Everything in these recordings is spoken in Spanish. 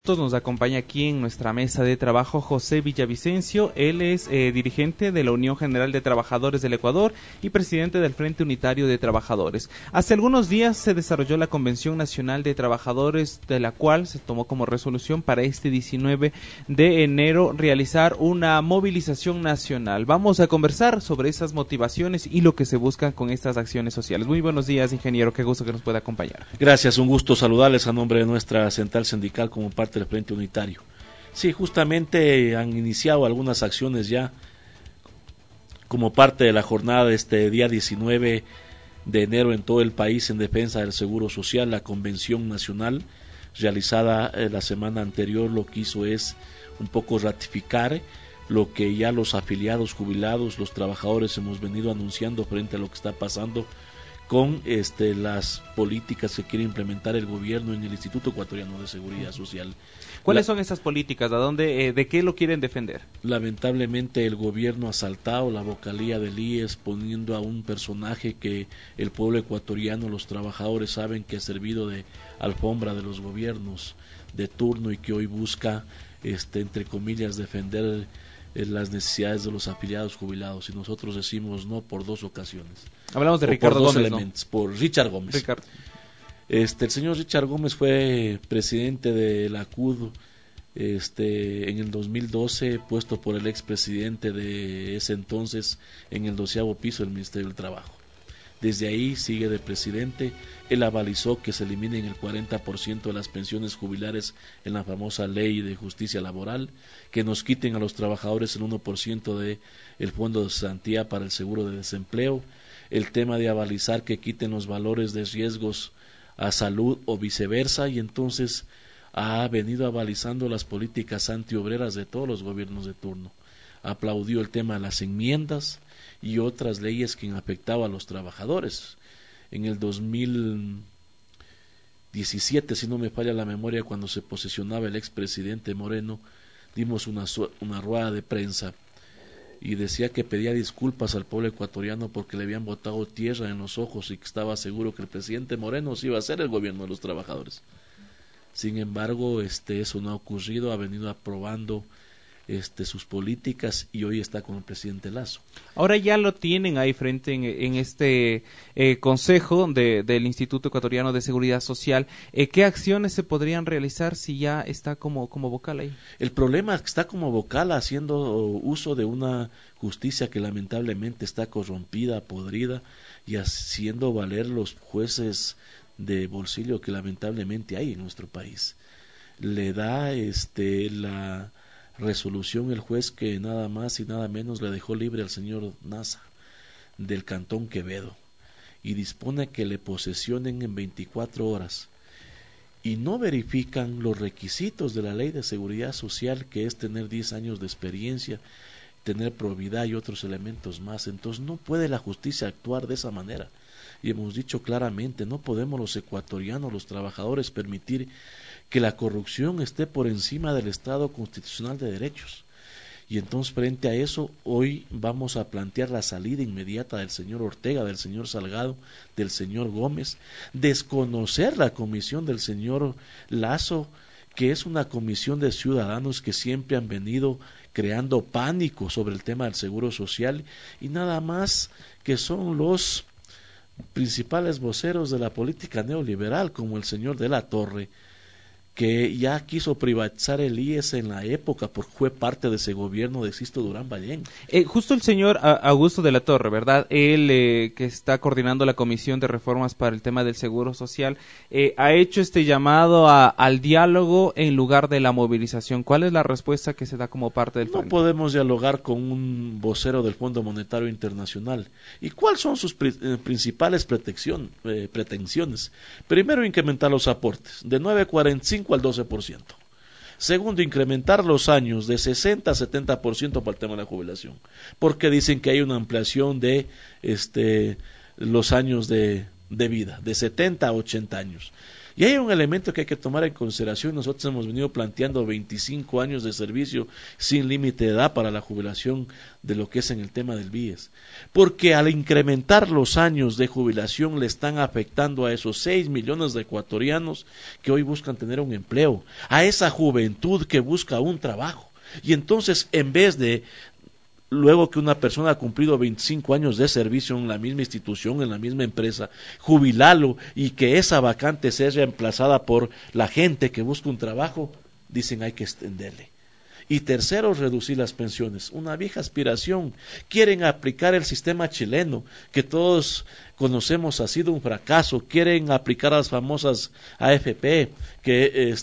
Nos acompaña aquí en nuestra mesa de trabajo José Villavicencio. Él es dirigente de la Unión General de Trabajadores del Ecuador y presidente del Frente Unitario de Trabajadores. Hace algunos días se desarrolló la Convención Nacional de Trabajadores, de la cual se tomó como resolución para este 19 de enero realizar una movilización nacional. Vamos a conversar sobre esas motivaciones y lo que se busca con estas acciones sociales. Muy buenos días, ingeniero, qué gusto que nos pueda acompañar. Gracias, un gusto saludarles a nombre de nuestra central sindical como parte del Frente Unitario. Sí, justamente han iniciado algunas acciones ya como parte de la jornada de este día 19 de enero en todo el país en defensa del Seguro Social. La Convención Nacional realizada la semana anterior lo que hizo es un poco ratificar lo que ya los afiliados, jubilados, los trabajadores hemos venido anunciando frente a lo que está pasando con las políticas que quiere implementar el gobierno en el Instituto Ecuatoriano de Seguridad Social. ¿Cuáles son esas políticas? ¿De qué lo quieren defender? Lamentablemente el gobierno ha saltado la vocalía del IES poniendo a un personaje que el pueblo ecuatoriano, los trabajadores saben que ha servido de alfombra de los gobiernos de turno y que hoy busca, entre comillas, defender las necesidades de los afiliados jubilados, y nosotros decimos no por dos ocasiones. Hablamos de Ricardo Gómez, ¿no? Por Richard Gómez. El señor Richard Gómez fue presidente de la CUD en el 2012, puesto por el expresidente de ese entonces en el 12º piso del Ministerio del Trabajo. Desde ahí sigue de presidente. Él avalizó que se eliminen el 40% de las pensiones jubilares en la famosa ley de justicia laboral, que nos quiten a los trabajadores el 1% de el fondo de cesantía para el seguro de desempleo, el tema de avalizar que quiten los valores de riesgos a salud o viceversa, y entonces ha venido avalizando las políticas antiobreras de todos los gobiernos de turno. Aplaudió el tema de las enmiendas y otras leyes que afectaban a los trabajadores. En el 2017, si no me falla la memoria, cuando se posesionaba el expresidente Moreno, dimos una rueda de prensa y decía que pedía disculpas al pueblo ecuatoriano porque le habían botado tierra en los ojos y que estaba seguro que el presidente Moreno sí iba a hacer el gobierno de los trabajadores. Sin embargo, eso no ha ocurrido, ha venido aprobando sus políticas y hoy está con el presidente Lasso. Ahora ya lo tienen ahí frente en este consejo del Instituto Ecuatoriano de Seguridad Social. ¿Qué acciones se podrían realizar si ya está como vocal ahí? El problema es que está como vocal haciendo uso de una justicia que lamentablemente está corrompida, podrida, y haciendo valer los jueces de bolsillo que lamentablemente hay en nuestro país. Le da la resolución el juez que nada más y nada menos le dejó libre al señor Nasa del Cantón Quevedo y dispone que le posesionen en 24 horas y no verifican los requisitos de la ley de seguridad social, que es tener 10 años de experiencia, tener probidad y otros elementos más. Entonces no puede la justicia actuar de esa manera, y hemos dicho claramente, no podemos los ecuatorianos, los trabajadores, permitir que la corrupción esté por encima del Estado constitucional de derechos. Y entonces, frente a eso, hoy vamos a plantear la salida inmediata del señor Ortega, del señor Salgado, del señor Gómez, desconocer la comisión del señor Lasso, que es una comisión de ciudadanos que siempre han venido creando pánico sobre el tema del seguro social, y nada más que son los principales voceros de la política neoliberal, como el señor de la Torre, que ya quiso privatizar el IES en la época porque fue parte de ese gobierno de Sisto Durán Ballén. Justo el señor Augusto de la Torre, ¿verdad? Él, que está coordinando la Comisión de Reformas para el tema del Seguro Social, ha hecho este llamado al diálogo en lugar de la movilización. ¿Cuál es la respuesta que se da como parte del frente? No podemos dialogar con un vocero del Fondo Monetario Internacional. ¿Y cuáles son sus principales pretensiones? Primero, incrementar los aportes de 9.45 al 12%. Segundo, incrementar los años de 60 a 70% para el tema de la jubilación, porque dicen que hay una ampliación de los años de vida, de 70 a 80 años. Y hay un elemento que hay que tomar en consideración. Nosotros hemos venido planteando 25 años de servicio sin límite de edad para la jubilación de lo que es en el tema del BIES. Porque al incrementar los años de jubilación le están afectando a esos 6 millones de ecuatorianos que hoy buscan tener un empleo, a esa juventud que busca un trabajo. Y entonces, en vez de luego que una persona ha cumplido 25 años de servicio en la misma institución, en la misma empresa, jubilarlo y que esa vacante sea reemplazada por la gente que busca un trabajo, dicen hay que extenderle. Y tercero, reducir las pensiones. Una vieja aspiración. Quieren aplicar el sistema chileno, que todos conocemos ha sido un fracaso. Quieren aplicar las famosas AFP, que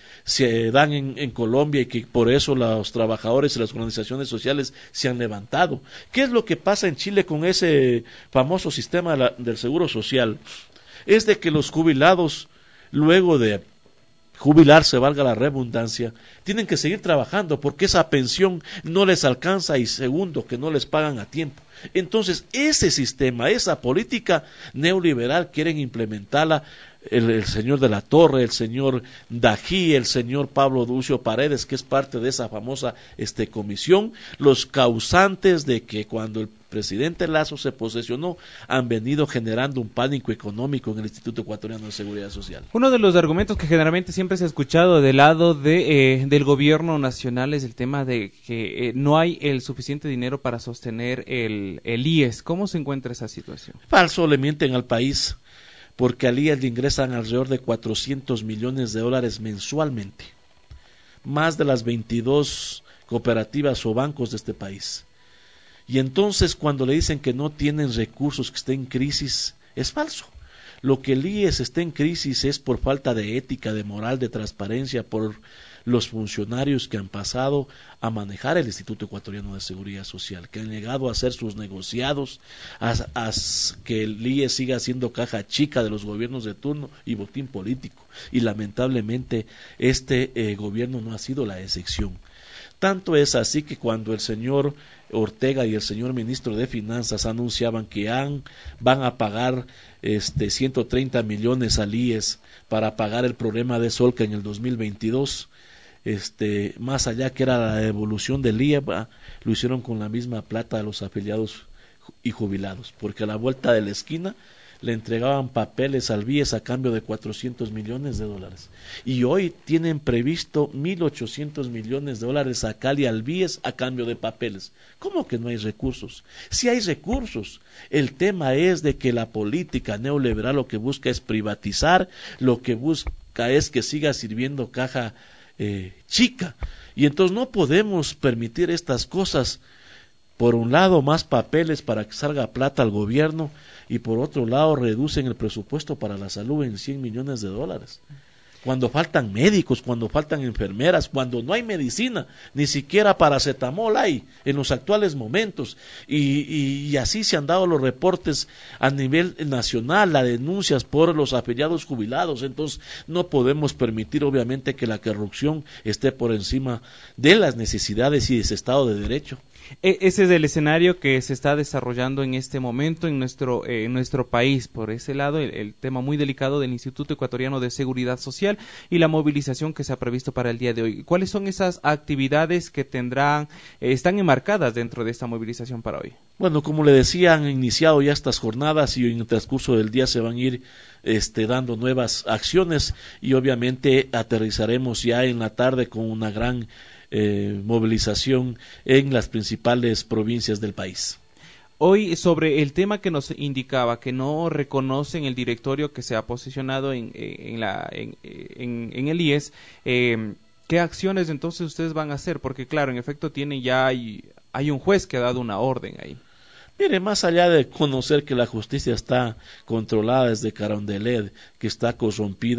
se dan en Colombia y que por eso los trabajadores y las organizaciones sociales se han levantado. ¿Qué es lo que pasa en Chile con ese famoso sistema del seguro social? Es de que los jubilados, luego de jubilarse, valga la redundancia, tienen que seguir trabajando porque esa pensión no les alcanza y segundo, que no les pagan a tiempo. Entonces, ese sistema, esa política neoliberal quieren implementarla el señor de la Torre, el señor Dají, el señor Pablo Ducio Paredes, que es parte de esa famosa comisión, los causantes de que cuando el presidente Lazo se posesionó han venido generando un pánico económico en el Instituto Ecuatoriano de Seguridad Social. Uno de los argumentos que generalmente siempre se ha escuchado del lado del gobierno nacional es el tema de que no hay el suficiente dinero para sostener el IES. ¿Cómo se encuentra esa situación? Falso, le mienten al país, porque al IES le ingresan alrededor de 400 millones de dólares mensualmente, más de las 22 cooperativas o bancos de este país. Y entonces cuando le dicen que no tienen recursos, que está en crisis, es falso. Lo que el IES está en crisis es por falta de ética, de moral, de transparencia, por los funcionarios que han pasado a manejar el Instituto Ecuatoriano de Seguridad Social, que han llegado a hacer sus negociados, a que el IES siga siendo caja chica de los gobiernos de turno y botín político. Y lamentablemente gobierno no ha sido la excepción. Tanto es así que cuando el señor Ortega y el señor ministro de Finanzas anunciaban que van a pagar 130 millones al IES para pagar el problema de Solca en el 2022, más allá que era la devolución del IEVA, lo hicieron con la misma plata a los afiliados y jubilados, porque a la vuelta de la esquina le entregaban papeles al BIES a cambio de 400 millones de dólares. Y hoy tienen previsto 1.800 millones de dólares a Cali al BIES a cambio de papeles. ¿Cómo que no hay recursos? Sí hay recursos. El tema es de que la política neoliberal lo que busca es privatizar, lo que busca es que siga sirviendo caja chica. Y entonces no podemos permitir estas cosas. Por un lado, más papeles para que salga plata al gobierno y por otro lado, reducen el presupuesto para la salud en 100 millones de dólares. Cuando faltan médicos, cuando faltan enfermeras, cuando no hay medicina, ni siquiera paracetamol hay en los actuales momentos. Y así se han dado los reportes a nivel nacional, las denuncias por los afiliados jubilados. Entonces, no podemos permitir, obviamente, que la corrupción esté por encima de las necesidades y de ese Estado de Derecho. Ese es el escenario que se está desarrollando en este momento en nuestro país. Por ese lado, el tema muy delicado del Instituto Ecuatoriano de Seguridad Social y la movilización que se ha previsto para el día de hoy. ¿Cuáles son esas actividades que están enmarcadas dentro de esta movilización para hoy? Bueno, como le decía, han iniciado ya estas jornadas y en el transcurso del día se van a ir dando nuevas acciones y obviamente aterrizaremos ya en la tarde con una gran movilización en las principales provincias del país. Hoy, sobre el tema que nos indicaba, que no reconocen el directorio que se ha posicionado en el IES, ¿qué acciones entonces ustedes van a hacer? Porque claro, en efecto hay un juez que ha dado una orden ahí. Mire, más allá de conocer que la justicia está controlada desde Carondelet, que está corrompida,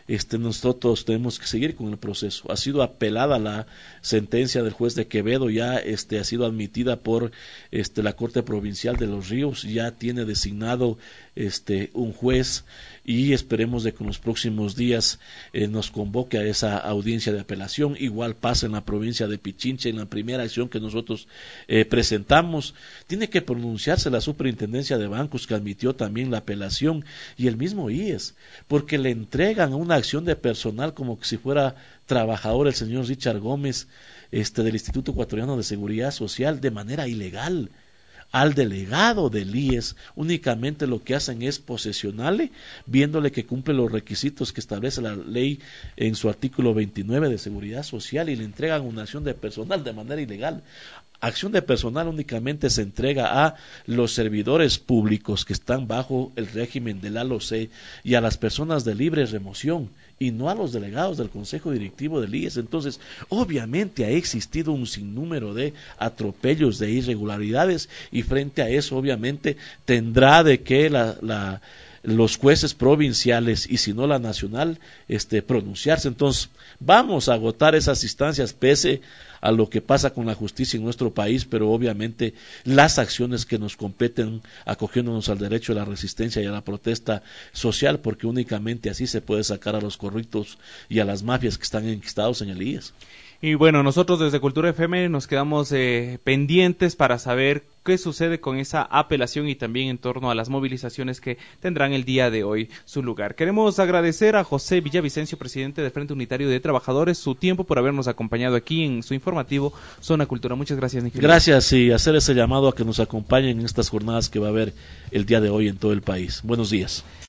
nosotros tenemos que seguir con el proceso. Ha sido apelada la sentencia del juez de Quevedo, ya ha sido admitida por la Corte Provincial de Los Ríos, ya tiene designado un juez, y esperemos de que en los próximos días nos convoque a esa audiencia de apelación. Igual pasa en la provincia de Pichincha, en la primera acción que nosotros presentamos. Tiene que pronunciarse la Superintendencia de Bancos, que admitió también la apelación, y el mismo IES, porque le entregan una acción de personal como que si fuera trabajador el señor Richard Gómez del Instituto Ecuatoriano de Seguridad Social de manera ilegal. Al delegado del IES únicamente lo que hacen es posesionarle, viéndole que cumple los requisitos que establece la ley en su artículo 29 de Seguridad Social, y le entregan una acción de personal de manera ilegal. Acción de personal únicamente se entrega a los servidores públicos que están bajo el régimen del ALOC y a las personas de libre remoción, y no a los delegados del Consejo Directivo del IES. Entonces, obviamente ha existido un sinnúmero de atropellos, de irregularidades, y frente a eso, obviamente, tendrá de que los jueces provinciales, y si no la nacional, pronunciarse. Entonces, vamos a agotar esas instancias pese a lo que pasa con la justicia en nuestro país, pero obviamente las acciones que nos competen, acogiéndonos al derecho a la resistencia y a la protesta social, porque únicamente así se puede sacar a los corruptos y a las mafias que están enquistados en el IES. Y bueno, nosotros desde Cultura FM nos quedamos pendientes para saber qué sucede con esa apelación, y también en torno a las movilizaciones que tendrán el día de hoy su lugar. Queremos agradecer a José Villavicencio, presidente del Frente Unitario de Trabajadores, su tiempo, por habernos acompañado aquí en su informativo Zona Cultura. Muchas gracias, Nicolás. Gracias, y hacer ese llamado a que nos acompañen en estas jornadas que va a haber el día de hoy en todo el país. Buenos días.